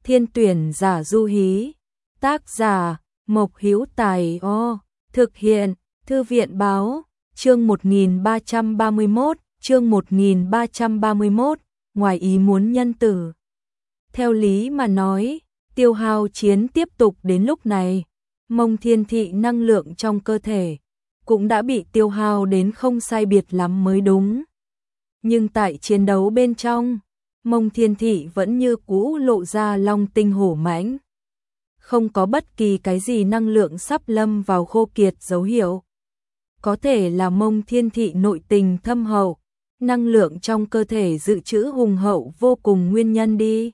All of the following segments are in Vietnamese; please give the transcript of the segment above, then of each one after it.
Thiên tuyển giả du hí. Tác giả Mộc Hữu Tài. Thực hiện Thư viện báo. Chương 1331, chương 1331, ngoài ý muốn nhân tử. Theo lý mà nói, tiêu hao chiến tiếp tục đến lúc này, Mông Thiên Thị năng lượng trong cơ thể cũng đã bị tiêu hao đến không sai biệt lắm mới đúng. Nhưng tại chiến đấu bên trong, Mông Thiên Thị vẫn như cũ lộ ra long tinh hổ mãnh. Không có bất kỳ cái gì năng lượng sắp lâm vào khô kiệt dấu hiệu. Có thể là Mông Thiên Thị nội tình thâm hậu, năng lượng trong cơ thể dự trữ hùng hậu vô cùng nguyên nhân đi.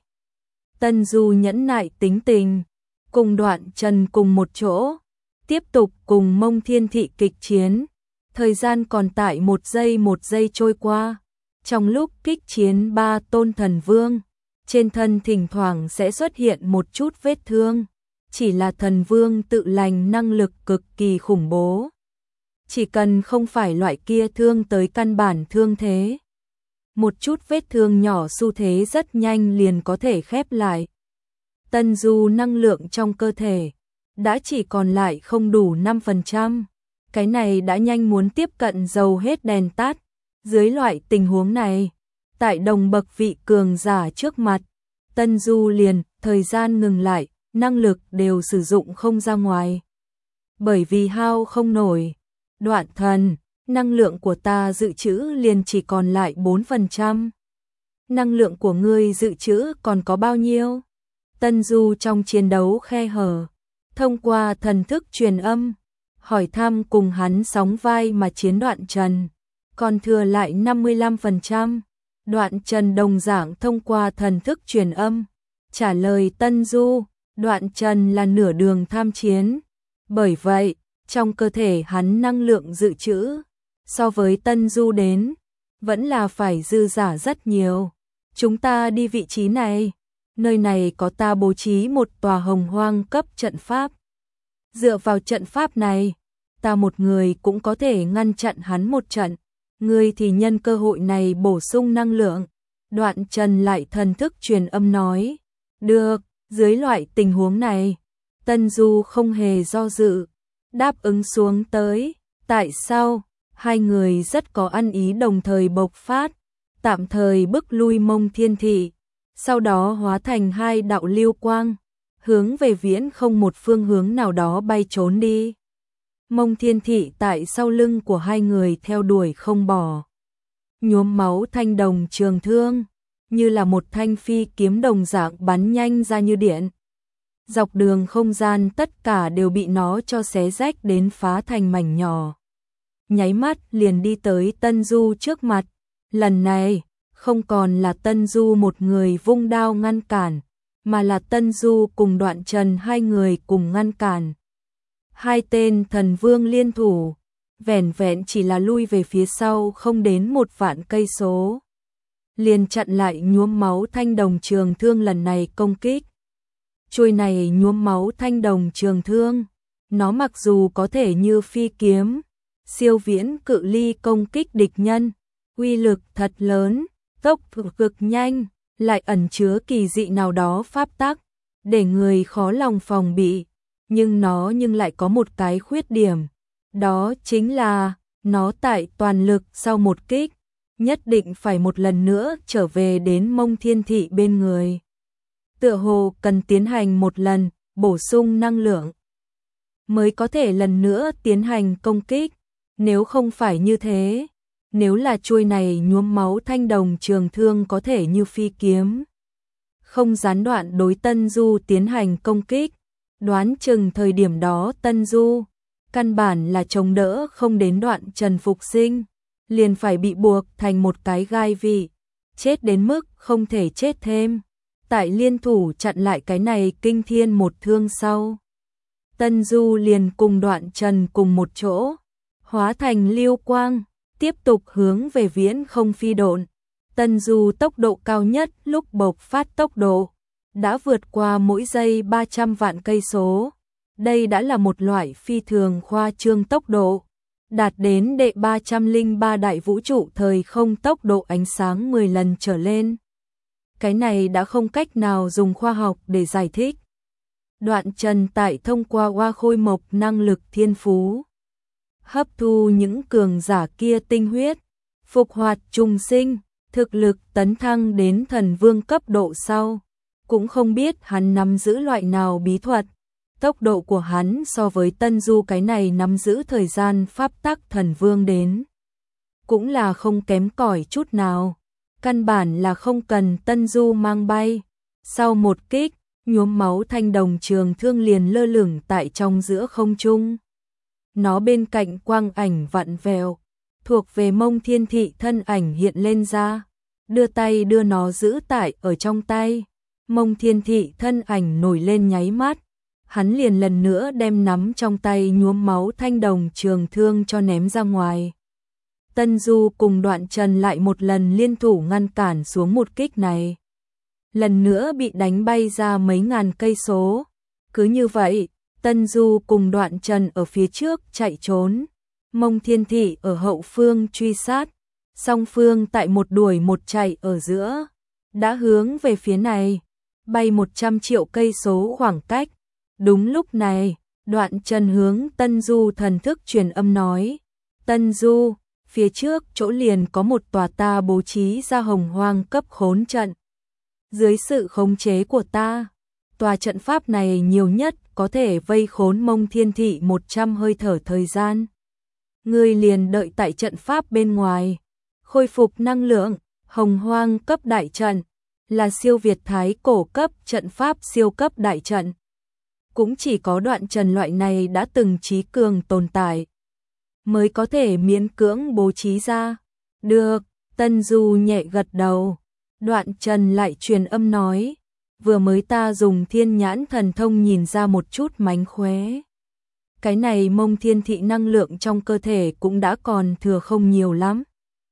Tân Du nhẫn nại tính tình, cùng Đoạn Trần cùng một chỗ, tiếp tục cùng Mông Thiên Thị kịch chiến. Thời gian còn tại một giây trôi qua. Trong lúc kích chiến ba tôn thần vương, trên thân thỉnh thoảng sẽ xuất hiện một chút vết thương. Chỉ là thần vương tự lành năng lực cực kỳ khủng bố. Chỉ cần không phải loại kia thương tới căn bản thương thế. Một chút vết thương nhỏ xu thế rất nhanh liền có thể khép lại. Tân Du năng lượng trong cơ thể đã chỉ còn lại không đủ 5%. Cái này đã nhanh muốn tiếp cận dầu hết đèn tắt. Dưới loại tình huống này, tại đồng bậc vị cường giả trước mặt, Tân Du liền thời gian ngừng lại, năng lực đều sử dụng không ra ngoài. Bởi vì hao không nổi. Đoạn thần, năng lượng của ta dự trữ liền chỉ còn lại 4%. Năng lượng của ngươi dự trữ còn có bao nhiêu? Tân Du trong chiến đấu khe hở, thông qua thần thức truyền âm, hỏi thăm cùng hắn sóng vai mà chiến Đoạn Trần. Còn thừa lại 55%. Đoạn Trần đồng dạng thông qua thần thức truyền âm, trả lời Tân Du, Đoạn Trần là nửa đường tham chiến. Bởi vậy, trong cơ thể hắn năng lượng dự trữ, so với Tân Du đến, vẫn là phải dư giả rất nhiều. Chúng ta đi vị trí này, nơi này có ta bố trí một tòa hồng hoang cấp trận pháp. Dựa vào trận pháp này, ta một người cũng có thể ngăn chặn hắn một trận. Ngươi thì nhân cơ hội này bổ sung năng lượng. Đoạn Trần lại thần thức truyền âm nói. Được, dưới loại tình huống này, Tân Du không hề do dự, đáp ứng xuống tới. Tại sao? Hai người rất có ăn ý đồng thời bộc phát, tạm thời bức lui Mông Thiên Thị, sau đó hóa thành hai đạo lưu quang, hướng về viễn không một phương hướng nào đó bay trốn đi. Mông Thiên Thị tại sau lưng của hai người theo đuổi không bỏ. Nhuốm máu thanh đồng trường thương, như là một thanh phi kiếm đồng dạng bắn nhanh ra như điện. Dọc đường không gian tất cả đều bị nó cho xé rách đến phá thành mảnh nhỏ. Nháy mắt liền đi tới Tân Du trước mặt. Lần này, không còn là Tân Du một người vung đao ngăn cản, mà là Tân Du cùng Đoạn Trần hai người cùng ngăn cản. Hai tên thần vương liên thủ, vẻn vẹn chỉ là lui về phía sau không đến 1 vạn cây số. Liền chặn lại nhuốm máu thanh đồng trường thương lần này công kích. Chuôi này nhuốm máu thanh đồng trường thương, nó mặc dù có thể như phi kiếm, siêu viễn cự ly công kích địch nhân, uy lực thật lớn, tốc độ cực nhanh, lại ẩn chứa kỳ dị nào đó pháp tắc, để người khó lòng phòng bị. Nhưng nó lại có một cái khuyết điểm, đó chính là nó tại toàn lực sau một kích, nhất định phải một lần nữa trở về đến Mông Thiên Thị bên người. Tựa hồ cần tiến hành một lần, bổ sung năng lượng, mới có thể lần nữa tiến hành công kích. Nếu không phải như thế, nếu là chuôi này nhuốm máu thanh đồng trường thương có thể như phi kiếm, không gián đoạn đối Tân Du tiến hành công kích, đoán chừng thời điểm đó Tân Du căn bản là chống đỡ không đến Đoạn Trần phục sinh, liền phải bị buộc thành một cái gai vị, chết đến mức không thể chết thêm. Tại liên thủ chặn lại cái này kinh thiên một thương sau, Tân Du liền cùng Đoạn Trần cùng một chỗ, hóa thành lưu quang, tiếp tục hướng về viễn không phi độn. Tân Du tốc độ cao nhất lúc bộc phát tốc độ đã vượt qua mỗi giây 300 vạn cây số. Đây đã là một loại phi thường khoa trương tốc độ, đạt đến đệ 303 đại vũ trụ thời không tốc độ ánh sáng 10 lần trở lên. cái này đã không cách nào dùng khoa học để giải thích. Đoạn Trần tại thông qua Hoa Khôi Mộc năng lực thiên phú, hấp thu những cường giả kia tinh huyết, phục hoạt trùng sinh, thực lực tấn thăng đến thần vương cấp độ sau. Cũng không biết hắn nắm giữ loại nào bí thuật. Tốc độ của hắn so với Tân Du cái này nắm giữ thời gian pháp tắc thần vương đến cũng là không kém cỏi chút nào. Căn bản là không cần Tân Du mang bay. Sau một kích, nhuốm máu thanh đồng trường thương liền lơ lửng tại trong giữa không trung. Nó bên cạnh quang ảnh vặn vẹo, thuộc về Mông Thiên Thị thân ảnh hiện lên ra, đưa tay đưa nó giữ tại ở trong tay. Mông Thiên Thị thân ảnh nổi lên nháy mắt, hắn liền lần nữa đem nắm trong tay nhuốm máu thanh đồng trường thương cho ném ra ngoài. Tân Du cùng Đoạn Trần lại một lần liên thủ ngăn cản xuống một kích này. Lần nữa bị đánh bay ra mấy ngàn cây số. Cứ như vậy, Tân Du cùng Đoạn Trần ở phía trước chạy trốn, Mông Thiên Thị ở hậu phương truy sát, song phương tại một đuổi một chạy ở giữa, đã hướng về phía này, bay 100 triệu cây số khoảng cách. Đúng lúc này, Đoạn Trần hướng Tân Du thần thức truyền âm nói, Tân Du, phía trước chỗ liền có một tòa ta bố trí ra hồng hoang cấp khốn trận. Dưới sự khống chế của ta, tòa trận pháp này nhiều nhất có thể vây khốn Mông Thiên Thị 100 hơi thở thời gian. Ngươi liền đợi tại trận pháp bên ngoài, khôi phục năng lượng. Hồng hoang cấp đại trận là siêu việt thái cổ cấp trận pháp siêu cấp đại trận. Cũng chỉ có Đoạn Trần loại này đã từng trí cường tồn tại mới có thể miễn cưỡng bố trí ra. Được, Tân Du nhẹ gật đầu. Đoạn Trần lại truyền âm nói, vừa mới ta dùng thiên nhãn thần thông nhìn ra một chút mánh khóe. Cái này Mông Thiên Thị năng lượng trong cơ thể cũng đã còn thừa không nhiều lắm.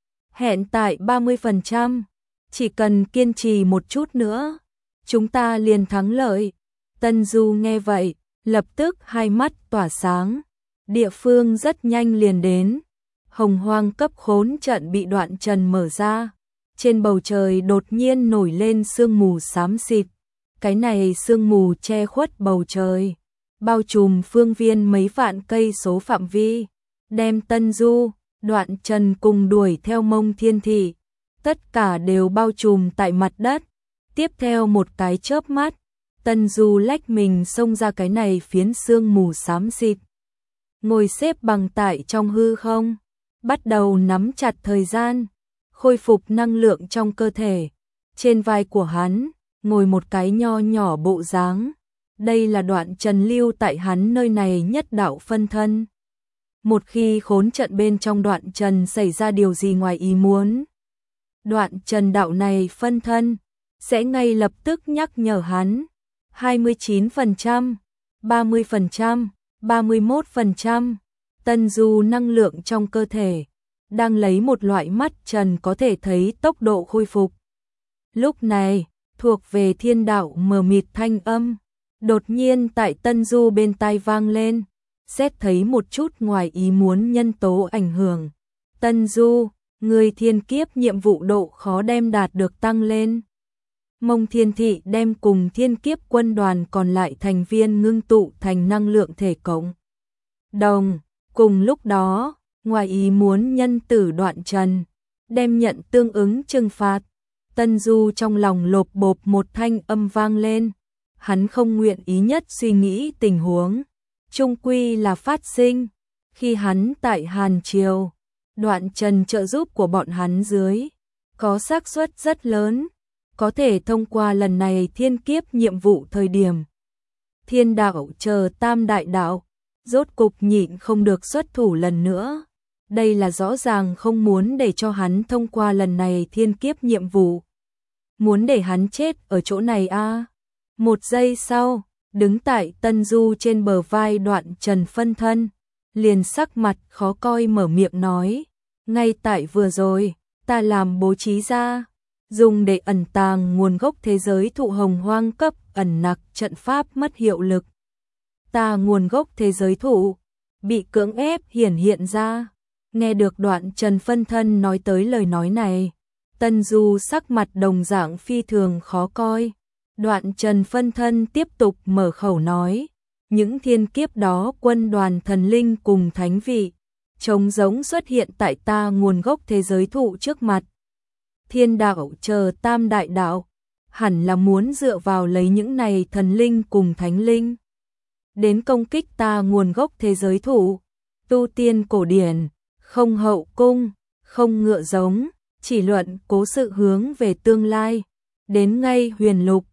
Hẹn tại 30%, chỉ cần kiên trì một chút nữa, chúng ta liền thắng lợi. Tân Du nghe vậy, lập tức hai mắt tỏa sáng. Địa phương rất nhanh liền đến. Hồng hoang cấp khốn trận bị Đoạn Trần mở ra. Trên bầu trời đột nhiên nổi lên sương mù xám xịt. Cái này sương mù che khuất bầu trời, bao trùm phương viên mấy vạn cây số phạm vi, đem Tân Du, Đoạn Trần cùng đuổi theo Mông Thiên Thị, tất cả đều bao trùm tại mặt đất. Tiếp theo một cái chớp mắt, Tân Du lách mình xông ra cái này phiến sương mù xám xịt, ngồi xếp bằng tại trong hư không, bắt đầu nắm chặt thời gian, khôi phục năng lượng trong cơ thể. Trên vai của hắn ngồi một cái nho nhỏ bộ dáng. Đây là Đoạn Trần lưu tại hắn nơi này nhất đạo phân thân. Một khi khốn trận bên trong Đoạn Trần xảy ra điều gì ngoài ý muốn, Đoạn Trần đạo này phân thân sẽ ngay lập tức nhắc nhở hắn. 29%, 30%, 31%. Tân Du năng lượng trong cơ thể đang lấy một loại mắt trần có thể thấy tốc độ khôi phục. Lúc này, thuộc về thiên đạo mờ mịt thanh âm đột nhiên tại Tân Du bên tai vang lên, xét thấy một chút ngoài ý muốn nhân tố ảnh hưởng. Tân Du, người thiên kiếp nhiệm vụ độ khó đem đạt được tăng lên. Mông Thiên Thị đem cùng thiên kiếp quân đoàn còn lại thành viên ngưng tụ thành năng lượng thể cộng đồng. Cùng lúc đó, ngoài ý muốn nhân tử Đoạn Trần đem nhận tương ứng trừng phạt. Tân Du trong lòng lộp bộp một thanh âm vang lên. Hắn không nguyện ý nhất suy nghĩ tình huống chung quy là phát sinh khi hắn tại Hàn Triều, Đoạn Trần trợ giúp của bọn hắn dưới có xác suất rất lớn có thể thông qua lần này thiên kiếp nhiệm vụ. Thời điểm thiên đạo chờ tam đại đạo rốt cục nhịn không được xuất thủ lần nữa. Đây là rõ ràng không muốn để cho hắn thông qua lần này thiên kiếp nhiệm vụ, muốn để hắn chết ở chỗ này a. Một giây sau, đứng tại Tân Du trên bờ vai Đoạn Trần phân thân, liền sắc mặt khó coi mở miệng nói, ngay tại vừa rồi, ta làm bố trí ra, dùng để ẩn tàng nguồn gốc thế giới thụ hồng hoang cấp ẩn nặc trận pháp mất hiệu lực. Ta nguồn gốc thế giới thụ bị cưỡng ép hiển hiện ra. Nghe được Đoạn Trần phân thân nói tới lời nói này, Tần Du sắc mặt đồng dạng phi thường khó coi. Đoạn Trần phân thân tiếp tục mở khẩu nói, những thiên kiếp đó quân đoàn thần linh cùng thánh vị, trống giống xuất hiện tại ta nguồn gốc thế giới thụ trước mặt. Thiên đạo chờ tam đại đạo, hẳn là muốn dựa vào lấy những này thần linh cùng thánh linh đến công kích ta nguồn gốc thế giới thụ. Tu tiên cổ điển, không hậu cung, không ngựa giống, chỉ luận cố sự hướng về tương lai. Đến ngay huyền lục,